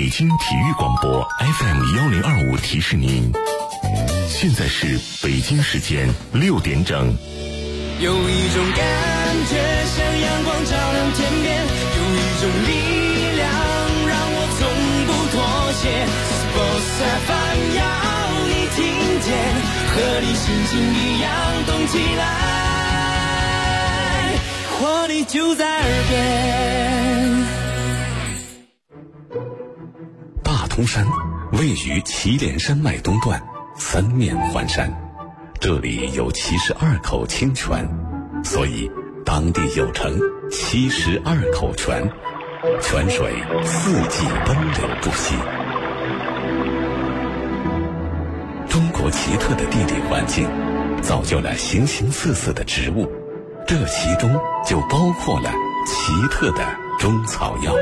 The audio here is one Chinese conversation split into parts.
北京体育广播 FM1025提示您，现在是北京时间6点整。 有一种感觉像阳光照亮天边，有一种力量让我从不妥协。Sports FM 要你听见，和你心情一样动起来，活力就在耳边。 大通山位于祁连山脉东段，三面环山，这里有72口清泉，所以当地又称72口泉，泉水四季奔流不息。中国奇特的地理环境造就了形形色色的植物，这其中就包括了奇特的中草药。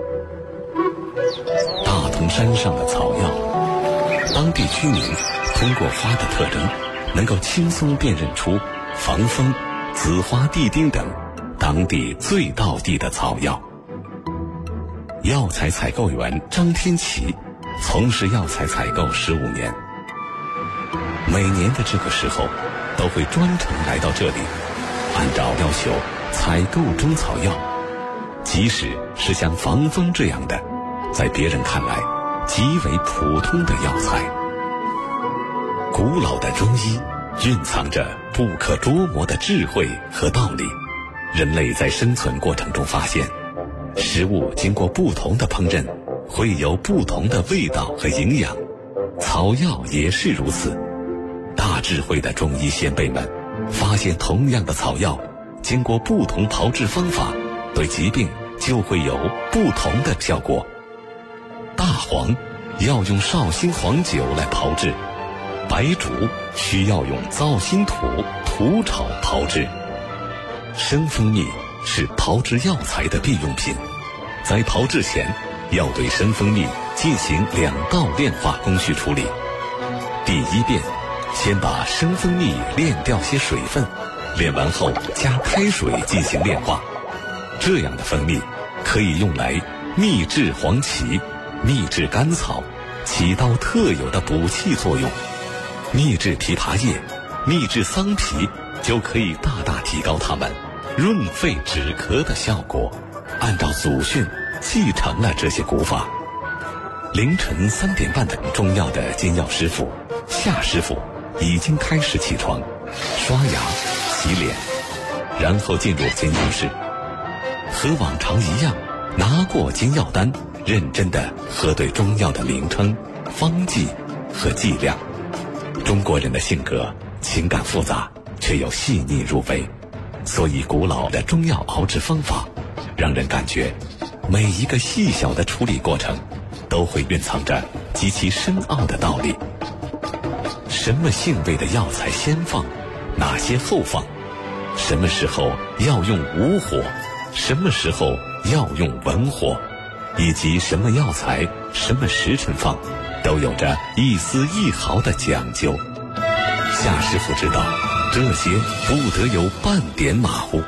大同山上的草药，当地居民通过花的特征能够轻松辨认出防风、紫花地丁等当地最道地的草药。药材采购员张天琪从事药材采购15年，每年的这个时候都会专程来到这里，按照要求采购中草药，即使是像防风这样的在别人看来极为普通的药材。古老的中医蕴藏着不可捉摸的智慧和道理。人类在生存过程中发现，食物经过不同的烹饪会有不同的味道和营养，草药也是如此。大智慧的中医先辈们发现，同样的草药经过不同炮制方法，对疾病就会有不同的效果。大黄要用绍兴黄酒来炮制，白术需要用皂辛土土炒炮制。生蜂蜜是炮制药材的必用品，在炮制前要对生蜂蜜进行2道炼化工序处理。第一遍，先把生蜂蜜炼掉些水分，炼完后加开水进行炼化。这样的蜂蜜可以用来秘制黄芪、秘制甘草，起到特有的补气作用。秘制枇杷叶、秘制桑皮就可以大大提高它们润肺止咳的效果。按照祖训继承了这些古法。凌晨3点半的中药的煎药师傅夏师傅已经开始起床，刷牙、洗脸，然后进入煎药室，和往常一样拿过煎药单，认真地核对中药的名称、方剂和剂量。中国人的性格情感复杂，却又细腻入微，所以古老的中药熬制方法让人感觉每一个细小的处理过程都会蕴藏着极其深奥的道理。什么性味的药材先放，哪些后放，什么时候要用武火，什么时候要用文火，以及什么药材什么时辰放，都有着一丝一毫的讲究。夏师傅知道，这些不得有半点马虎。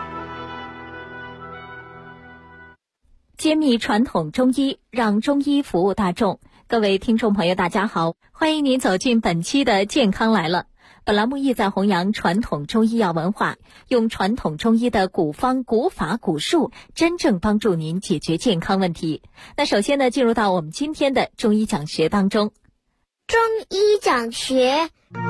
揭秘传统中医，让中医服务大众。各位听众朋友大家好，欢迎您走进本期的健康来了。本栏目意在弘扬传统中医药文化，用传统中医的古方、古法、古术，真正帮助您解决健康问题。那首先呢，进入到我们今天的中医讲学当中。 中医讲学，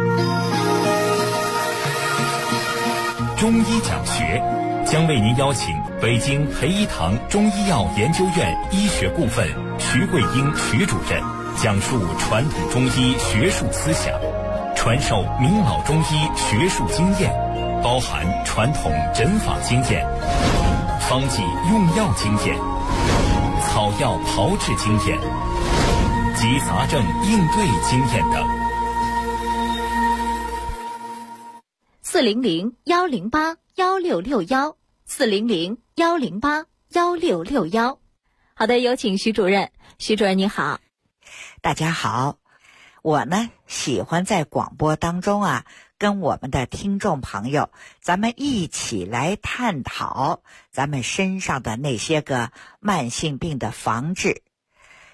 中医讲学将为您邀请北京培一堂中医药研究院医学部分徐桂英徐主任讲述传统中医学术思想，传授明老中医学术经验，包含传统诊法经验、方剂用药经验、草药炮制经验及杂症应对经验等。 400-108-1661，400-108-1661。好的，有请徐主任。徐主任你好。 大家好，我呢喜欢在广播当中跟我们的听众朋友咱们一起来探讨咱们身上的那些个慢性病的防治。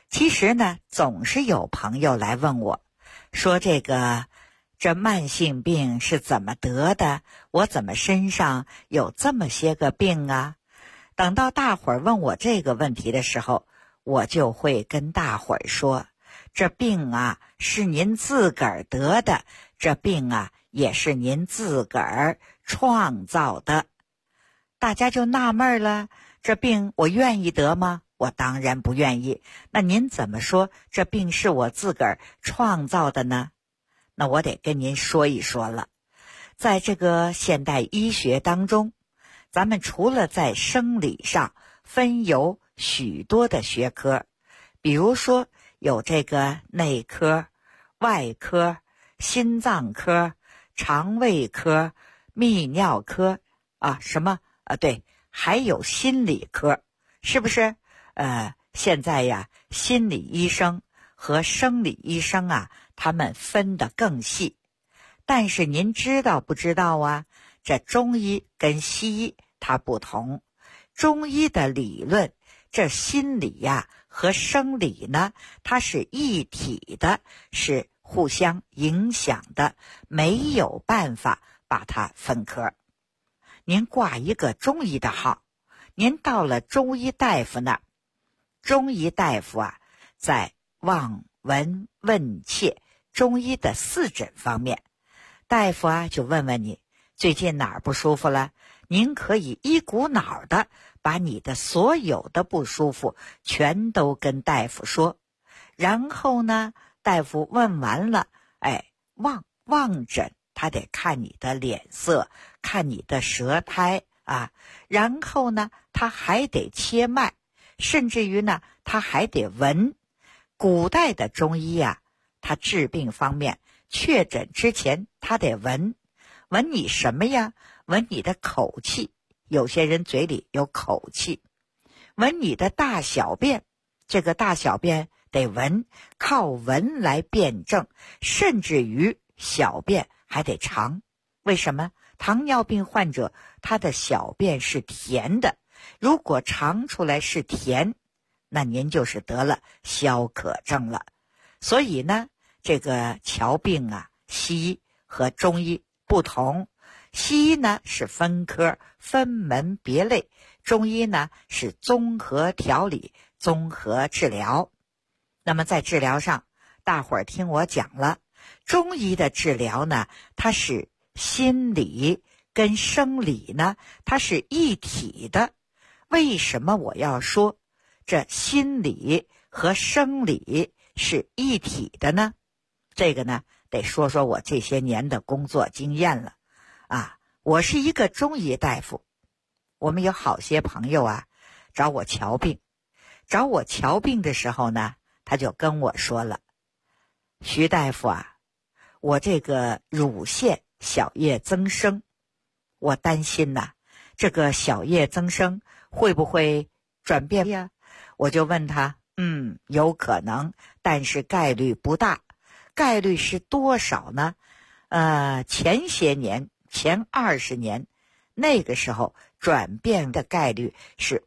其实呢，总是有朋友来问我，说这慢性病是怎么得的？我怎么身上有这么些个病啊？等到大伙儿问我这个问题的时候，我就会跟大伙儿说，这病啊是您自个儿得的，这病啊也是您自个儿创造的。大家就纳闷了，这病我愿意得吗？我当然不愿意。那您怎么说这病是我自个儿创造的呢？那我得跟您说一说了。在这个现代医学当中，咱们除了在生理上分有许多的学科，比如说有这个内科、外科、心脏科、肠胃科、泌尿科对，还有心理科，是不是？现在呀，心理医生和生理医生啊，他们分得更细。但是您知道不知道啊？这中医跟西医它不同。中医的理论，这心理呀和生理呢，它是一体的，是互相影响的，没有办法把它分科。您挂一个中医的号，您到了中医大夫那儿，中医大夫啊，在望闻问切中医的四诊方面，大夫啊就问问你最近哪儿不舒服了，您可以一股脑的把你的所有的不舒服全都跟大夫说。然后呢，大夫问完了，望诊他得看你的脸色，看你的舌苔啊，然后呢他还得切脉，甚至于呢他还得闻。古代的中医啊，他治病方面确诊之前他得闻你什么呀？闻你的口气，有些人嘴里有口气。闻你的大小便，这个大小便得闻，靠闻来辩证，甚至于小便还得长。为什么？糖尿病患者他的小便是甜的，如果尝出来是甜，那您就是得了消渴症了。所以呢，这个瞧病啊，西医和中医不同。西医呢是分科分门别类，中医呢是综合调理、综合治疗。那么在治疗上，大伙儿听我讲了，中医的治疗呢，它是心理跟生理呢，它是一体的。为什么我要说这心理和生理是一体的呢？这个呢，得说说我这些年的工作经验了。我是一个中医大夫，我们有好些朋友啊，找我瞧病的时候呢，他就跟我说了，徐大夫啊，我这个乳腺小叶增生，我担心呐，这个小叶增生会不会转变呀？我就问他，有可能，但是概率不大。概率是多少呢？前些年，前20年，那个时候转变的概率是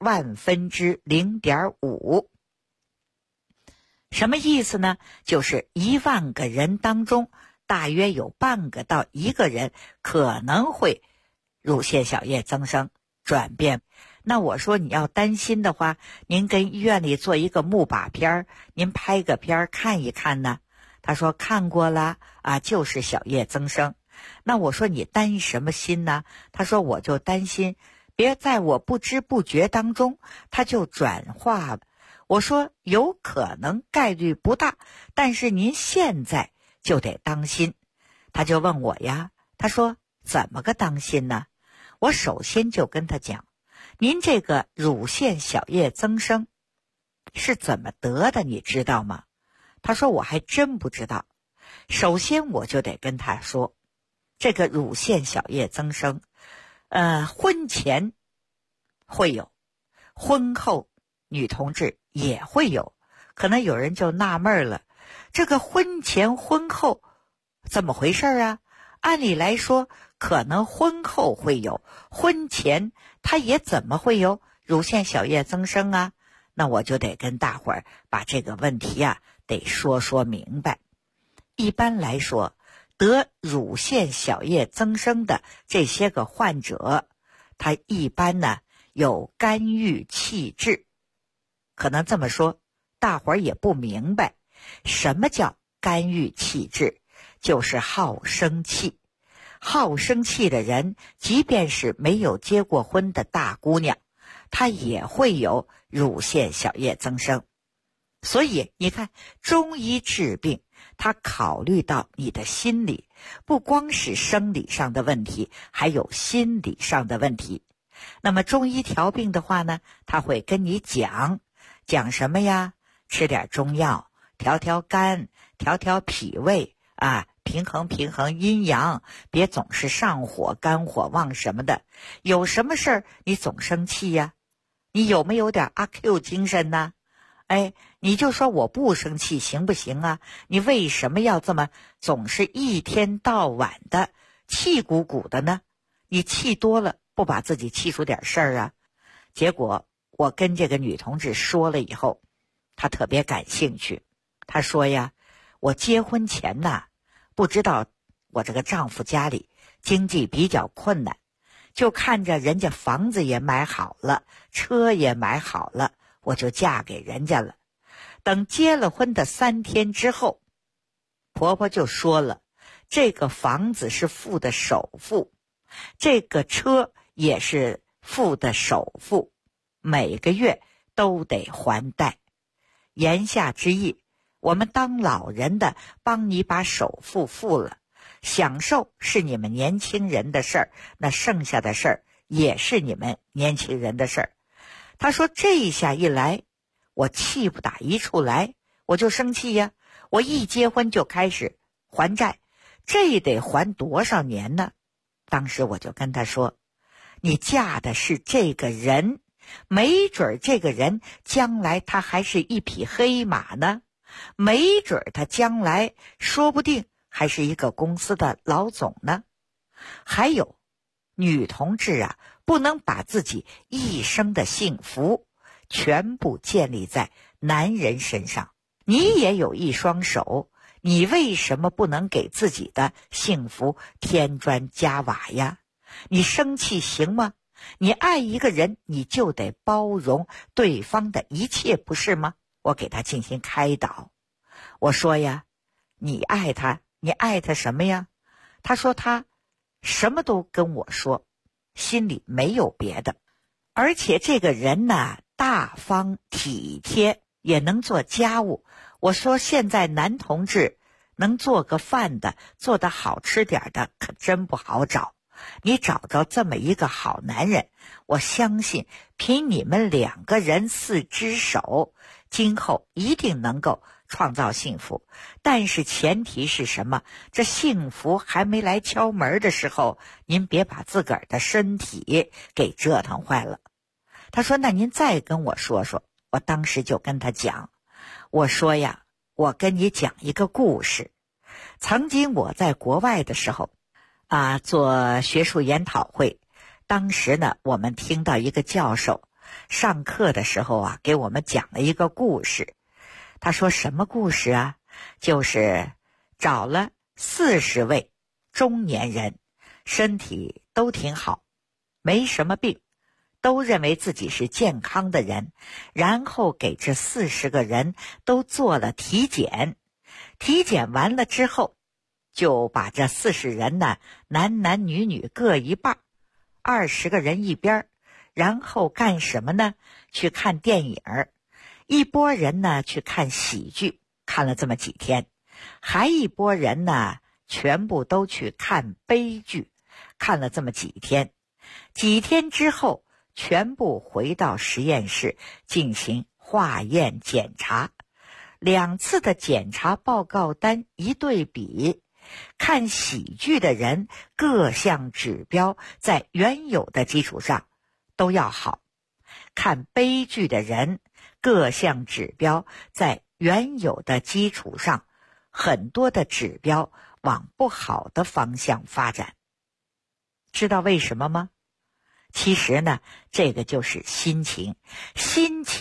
0.5%。什么意思呢？就是10000个人当中，大约有半个到1个人可能会乳腺小叶增生转变。那我说你要担心的话，您跟医院里做一个木把片，您拍个片看一看呢。他说看过了啊，就是小叶增生。那我说你担什么心呢？他说我就担心别在我不知不觉当中它就转化。我说有可能，概率不大，但是您现在就得当心。他就问我呀，他说怎么个当心呢？我首先就跟他讲，您这个乳腺小叶增生是怎么得的，你知道吗？他说我还真不知道。首先我就得跟他说，这个乳腺小叶增生婚前会有，婚后女同志也会有。可能有人就纳闷了，这个婚前婚后怎么回事啊？按理来说可能婚后会有，婚前它也怎么会有乳腺小叶增生啊？ 那我就得跟大伙儿把这个问题啊得说明白。一般来说，得乳腺小叶增生的这些个患者，他一般呢有肝郁气滞。可能这么说，大伙儿也不明白什么叫肝郁气滞，就是好生气。好生气的人，即便是没有结过婚的大姑娘，她也会有乳腺小叶增生。所以你看，中医治病，他考虑到你的心理，不光是生理上的问题，还有心理上的问题。那么中医调病的话呢，他会跟你讲什么呀？吃点中药，调调肝，调调脾胃啊，平衡阴阳，别总是上火肝火旺什么的。有什么事儿你总生气呀？你有没有点阿 Q 精神呢？你就说我不生气行不行啊？你为什么要这么总是一天到晚的气鼓鼓的呢？你气多了，不把自己气出点事儿啊？结果我跟这个女同志说了以后，她特别感兴趣。她说呀，我结婚前呐，不知道我这个丈夫家里经济比较困难，就看着人家房子也买好了，车也买好了，我就嫁给人家了。等结了婚的3天之后，婆婆就说了，这个房子是付的首付，这个车也是付的首付，每个月都得还贷。言下之意，我们当老人的帮你把首付付了，享受是你们年轻人的事儿，那剩下的事儿也是你们年轻人的事儿。他说这下一来，我气不打一处来，我就生气呀。我一结婚就开始还债，这得还多少年呢？当时我就跟他说，你嫁的是这个人，没准这个人将来他还是一匹黑马呢，没准他将来说不定还是一个公司的老总呢。还有，女同志啊，不能把自己一生的幸福全部建立在男人身上。你也有一双手，你为什么不能给自己的幸福添砖加瓦呀？你生气行吗？你爱一个人，你就得包容对方的一切，不是吗？我给他进行开导。我说呀，你爱他什么呀？他说他什么都跟我说，心里没有别的，而且这个人呢，大方体贴，也能做家务。我说现在男同志能做个饭的，做得好吃点的可真不好找。你找着这么一个好男人，我相信凭你们2个人4只手，今后一定能够创造幸福。但是前提是什么？这幸福还没来敲门的时候，您别把自个儿的身体给折腾坏了。他说那您再跟我说说。我当时就跟他讲，我说呀，我跟你讲一个故事。曾经我在国外的时候做学术研讨会，当时呢，我们听到一个教授上课的时候给我们讲了一个故事。他说什么故事啊？就是找了40位中年人，身体都挺好，没什么病，都认为自己是健康的人，然后给这40个人都做了体检。体检完了之后，就把这40人呢，男女各一半，20个人一边，然后干什么呢？去看电影。一拨人呢去看喜剧，看了这么几天，还一拨人呢全部都去看悲剧，看了这么几天。几天之后，全部回到实验室进行化验检查。2次的检查报告单一对比，看喜剧的人各项指标在原有的基础上都要好，看悲剧的人各项指标在原有的基础上，很多的指标往不好的方向发展。知道为什么吗？其实呢，这个就是心情。心情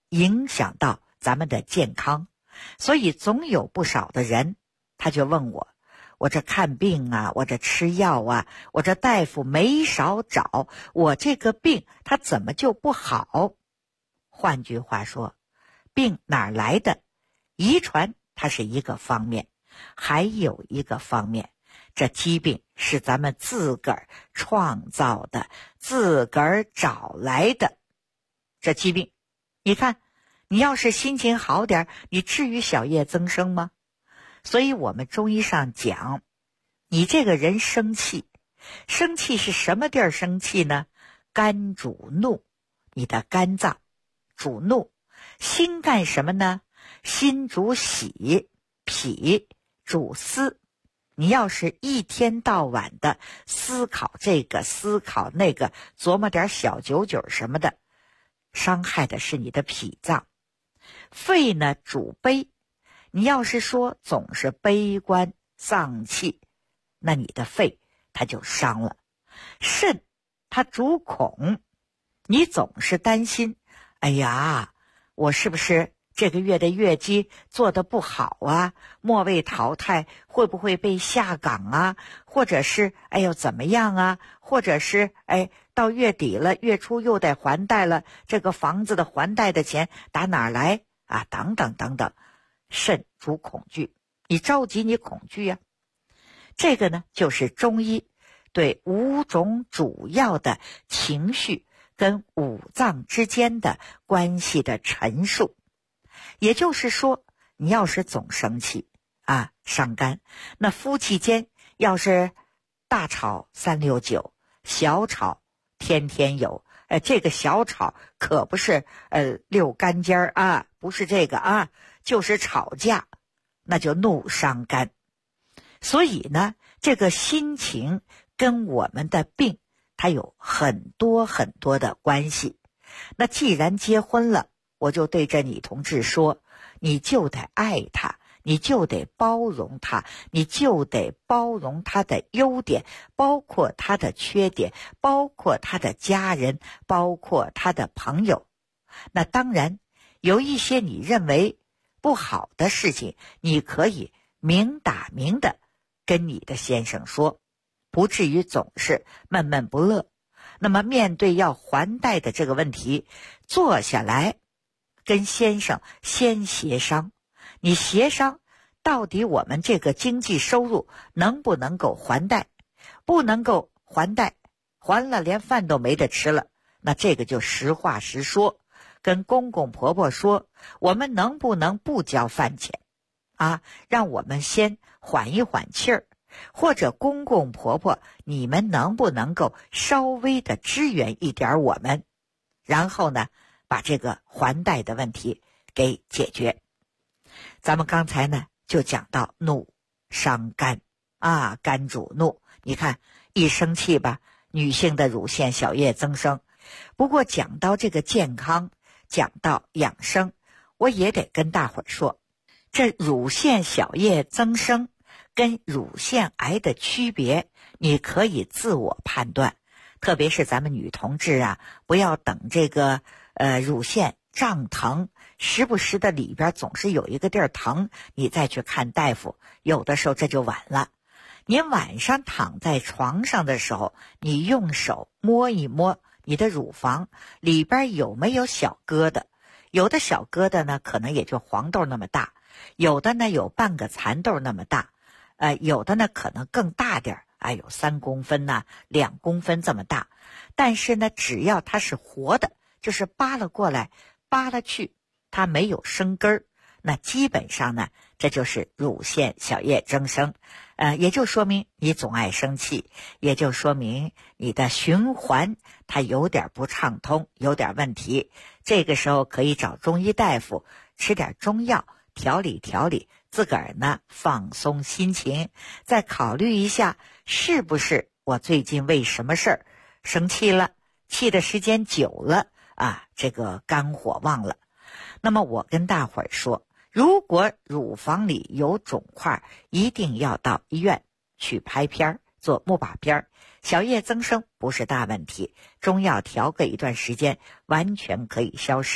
影响到咱们的健康。所以总有不少的人他就问我，我这看病啊，我这吃药啊，我这大夫没少找，我这个病它怎么就不好？换句话说，病哪儿来的？遗传它是一个方面，还有一个方面，这疾病是咱们自个儿创造的，自个儿找来的。这疾病，你看，你要是心情好点，你至于小叶增生吗？所以我们中医上讲，你这个人生气，生气是什么地儿生气呢？肝主怒，你的肝脏主怒。心干什么呢？心主喜，脾主思。你要是一天到晚的思考这个思考那个，琢磨点小九九什么的，伤害的是你的脾脏。肺呢主悲，你要是说总是悲观丧气，那你的肺它就伤了。肾它主恐，你总是担心，哎呀，我是不是这个月的月绩做得不好啊？末位淘汰会不会被下岗啊？或者是哎呦怎么样啊？或者是到月底了，月初又得还贷了，这个房子的还贷的钱打哪儿来啊？等等等等。肾主恐惧，你着急你恐惧呀。这个呢就是中医对5种主要的情绪跟五脏之间的关系的陈述。也就是说，你要是总生气啊，伤肝，那夫妻间要是大吵369，小吵天天有，这个小吵可不是溜肝尖啊，不是这个啊，就是吵架，那就怒伤肝。所以呢，这个心情跟我们的病它有很多很多的关系。那既然结婚了，我就对着你同志说，你就得爱他，你就得包容他，你就得包容他的优点，包括他的缺点，包括他的家人，包括他的朋友。那当然有一些你认为不好的事情，你可以明打明的跟你的先生说，不至于总是闷闷不乐。那么面对要还贷的这个问题，坐下来跟先生先协商，你协商到底我们这个经济收入能不能够还贷？不能够还贷，还了连饭都没得吃了，那这个就实话实说，跟公公婆婆说，我们能不能不交饭钱啊？让我们先缓一缓气儿，或者公公婆婆你们能不能够稍微的支援一点我们，然后呢把这个还贷的问题给解决。咱们刚才呢就讲到怒伤肝啊，肝主怒，你看一生气吧，女性的乳腺小叶增生。不过讲到这个健康，讲到养生，我也得跟大伙儿说，这乳腺小叶增生跟乳腺癌的区别，你可以自我判断。特别是咱们女同志啊，不要等这个乳腺胀疼，时不时的里边总是有一个地儿疼，你再去看大夫，有的时候这就晚了。您晚上躺在床上的时候，你用手摸一摸你的乳房里边有没有小疙瘩，有的小疙瘩呢可能也就黄豆那么大，有的呢有半个蚕豆那么大，有的呢可能更大点，有3公分呐，2公分这么大。但是呢只要它是活的，就是扒拉过来扒拉去，它没有生根儿，那基本上呢这就是乳腺小叶增生。也就说明你总爱生气，也就说明你的循环它有点不畅通，有点问题。这个时候可以找中医大夫吃点中药调理调理，自个儿呢放松心情，再考虑一下是不是我最近为什么事儿生气了，气的时间久了啊，这个肝火旺了。那么我跟大伙儿说，如果乳房里有肿块，一定要到医院去拍片做钼靶片。小叶增生不是大问题，中药调个一段时间完全可以消失。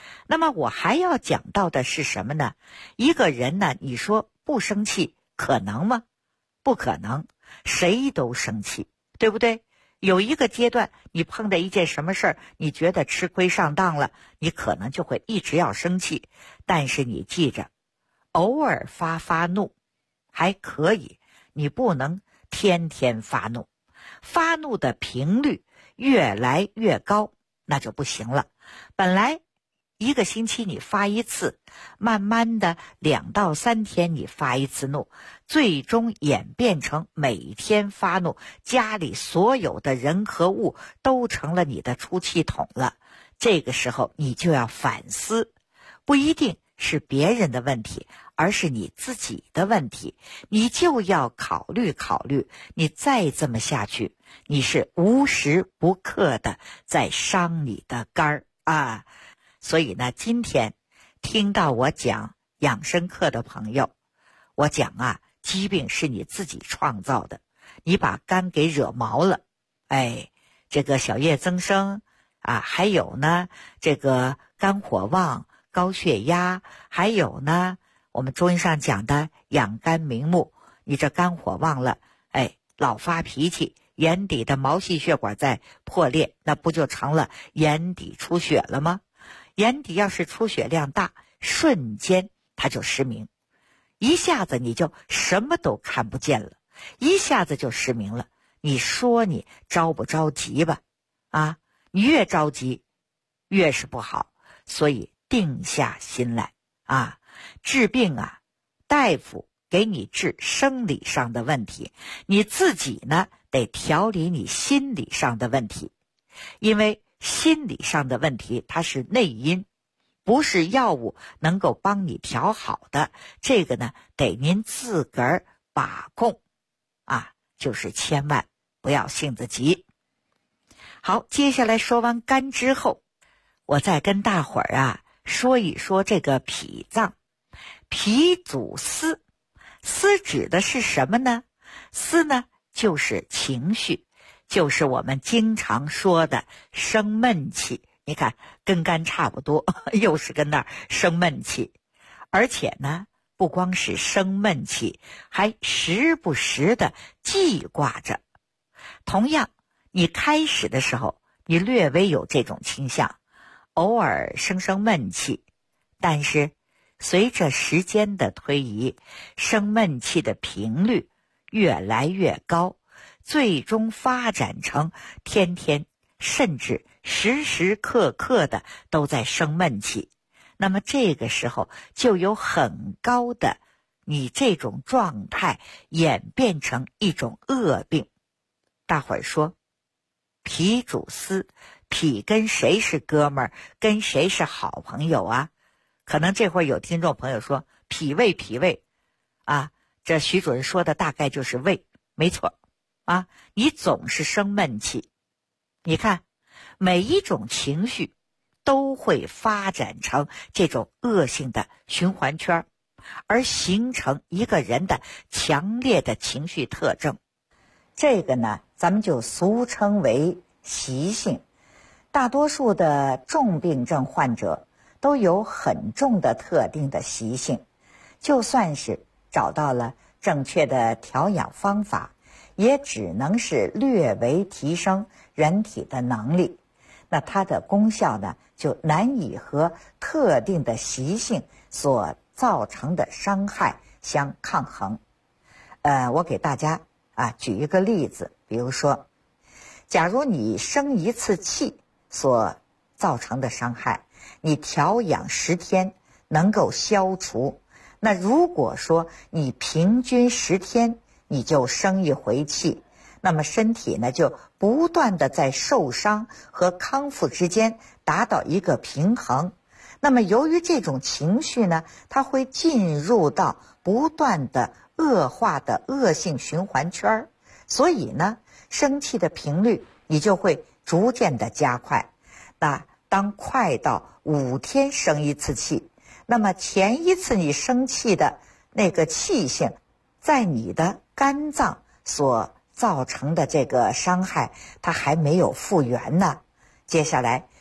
那么我还要讲到的是什么呢？一个人呢，你说不生气可能吗？不可能，谁都生气，对不对？有一个阶段你碰到一件什么事儿，你觉得吃亏上当了，你可能就会一直要生气。但是你记着，偶尔发怒还可以，你不能天天发怒，发怒的频率越来越高那就不行了。本来一个星期你发一次，慢慢的2到3天你发一次怒，最终演变成每天发怒，家里所有的人和物都成了你的出气筒了。这个时候你就要反思，不一定是别人的问题，而是你自己的问题。你就要考虑，你再这么下去，你是无时不刻的在伤你的肝儿啊。所以呢，今天听到我讲养生课的朋友，我讲啊，疾病是你自己创造的，你把肝给惹毛了，这个小叶增生啊，还有呢这个肝火旺、高血压，还有呢我们中医上讲的养肝明目，你这肝火旺了，老发脾气，眼底的毛细血管在破裂，那不就成了眼底出血了吗？眼底要是出血量大，瞬间它就失明，一下子你就什么都看不见了，一下子就失明了。你说你着不着急吧？啊，你越着急越是不好。所以定下心来啊，治病啊，大夫给你治生理上的问题，你自己呢得调理你心理上的问题。因为心理上的问题它是内因，不是药物能够帮你调好的，这个呢得您自个儿把控啊，就是千万不要性子急。好，接下来说完肝之后，我再跟大伙儿啊说一说这个脾脏。脾主思，思指的是什么呢？思呢就是情绪，就是我们经常说的生闷气。你看跟肝差不多，又是跟那儿生闷气。而且呢不光是生闷气，还时不时的记挂着。同样你开始的时候你略微有这种倾向，偶尔生闷气，但是随着时间的推移，生闷气的频率越来越高，最终发展成天天甚至时时刻刻的都在生闷气。那么这个时候就有很高的你这种状态演变成一种恶病。大伙儿说脾主思，脾跟谁是哥们儿，跟谁是好朋友啊？可能这会儿有听众朋友说脾胃啊，这徐主任说的大概就是胃，没错啊。你总是生闷气，你看每一种情绪都会发展成这种恶性的循环圈，而形成一个人的强烈的情绪特征。这个呢咱们就俗称为习性。大多数的重病症患者都有很重的特定的习性，就算是找到了正确的调养方法，也只能是略微提升人体的能力，那它的功效呢就难以和特定的习性所造成的伤害相抗衡。我给大家举一个例子，比如说假如你生一次气所造成的伤害，你调养10天能够消除，那如果说你平均10天你就生一回气，那么身体呢就不断的在受伤和康复之间达到一个平衡。那么由于这种情绪呢，它会进入到不断的恶化的恶性循环圈，所以呢生气的频率你就会逐渐的加快。那当快到5天生一次气，那么前一次你生气的那个气性在你的肝脏所造成的这个伤害它还没有复原呢。接下来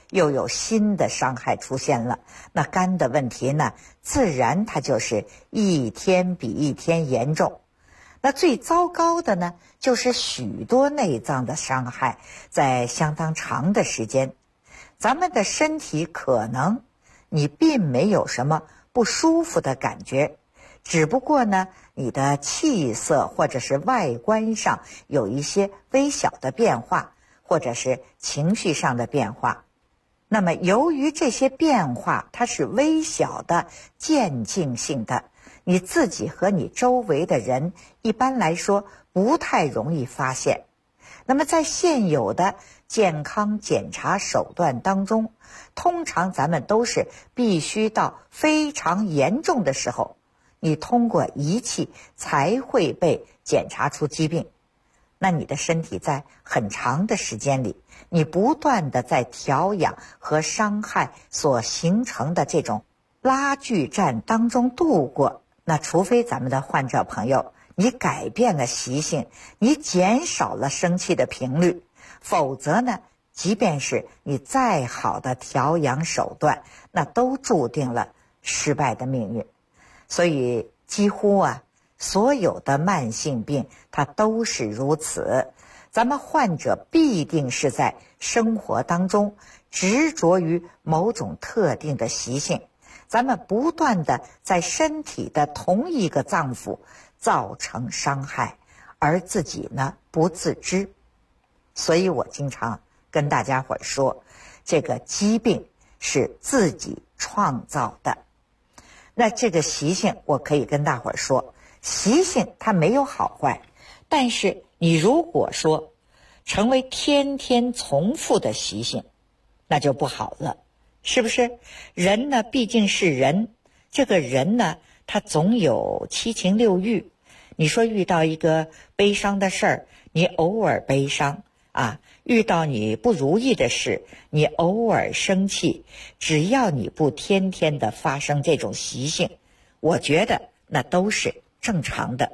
又有新的伤害出现了，那肝的问题呢，自然它就是一天比一天严重。那最糟糕的呢，就是许多内脏的伤害在相当长的时间。咱们的身体可能你并没有什么不舒服的感觉，只不过呢，你的气色或者是外观上有一些微小的变化，或者是情绪上的变化。那么由于这些变化它是微小的、渐进性的，你自己和你周围的人一般来说不太容易发现。那么在现有的健康检查手段当中，通常咱们都是必须到非常严重的时候，你通过仪器才会被检查出疾病。那你的身体在很长的时间里，你不断的在调养和伤害所形成的这种拉锯战当中度过，那除非咱们的患者朋友你改变了习性，你减少了生气的频率，否则呢，即便是你再好的调养手段，那都注定了失败的命运。所以几乎所有的慢性病它都是如此。咱们患者必定是在生活当中执着于某种特定的习性，咱们不断的在身体的同一个脏腑造成伤害，而自己呢不自知。所以我经常跟大家伙说，这个疾病是自己创造的。那这个习性我可以跟大伙说，习性它没有好坏，但是你如果说成为天天重复的习性，那就不好了，是不是？人呢毕竟是人，这个人呢他总有七情六欲。你说遇到一个悲伤的事儿，你偶尔悲伤遇到你不如意的事，你偶尔生气，只要你不天天的发生这种习性，我觉得那都是正常的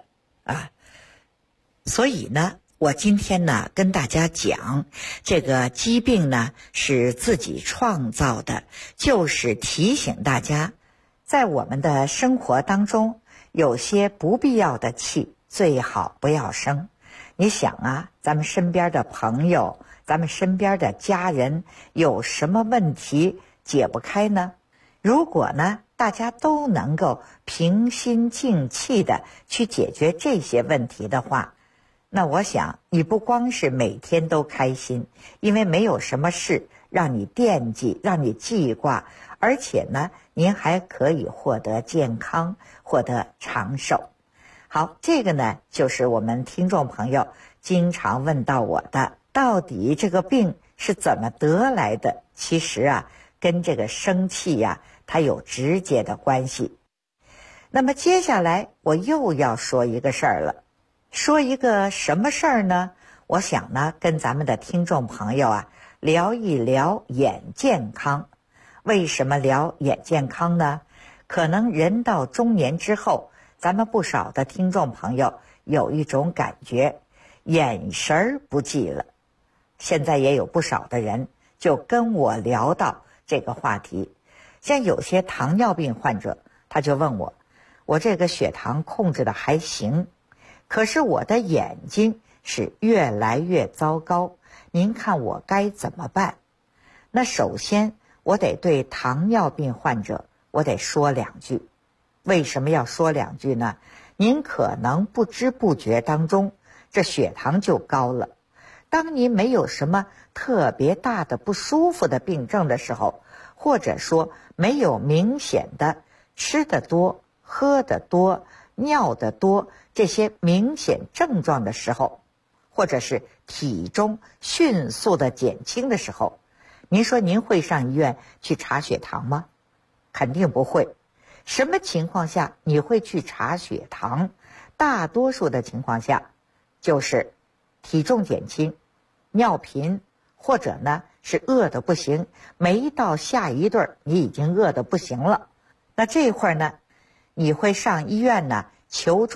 所以呢，我今天呢跟大家讲，这个疾病呢是自己创造的，就是提醒大家，在我们的生活当中，有些不必要的气最好不要生。你想咱们身边的朋友，咱们身边的家人有什么问题解不开呢？如果呢大家都能够平心静气的去解决这些问题的话，那我想你不光是每天都开心，因为没有什么事让你惦记，让你记挂，而且呢您还可以获得健康，获得长寿。好，这个呢就是我们听众朋友经常问到我的，到底这个病是怎么得来的？其实跟这个生气它有直接的关系。那么接下来我又要说一个事儿了，说一个什么事儿呢？我想呢跟咱们的听众朋友聊一聊眼健康。为什么聊眼健康呢？可能人到中年之后，咱们不少的听众朋友有一种感觉，眼神不济了。现在也有不少的人就跟我聊到这个话题。像有些糖尿病患者，他就问我这个血糖控制的还行，可是我的眼睛是越来越糟糕，您看我该怎么办？那首先我得对糖尿病患者我得说两句。为什么要说两句呢？您可能不知不觉当中这血糖就高了。当您没有什么特别大的不舒服的病症的时候，或者说没有明显的吃得多、喝得多、尿得多这些明显症状的时候，或者是体重迅速的减轻的时候，您说您会上医院去查血糖吗？肯定不会。什么情况下你会去查血糖？大多数的情况下就是体重减轻、尿频，或者呢是饿得不行，没到下一顿你已经饿得不行了。那这会儿呢，你会上医院呢求助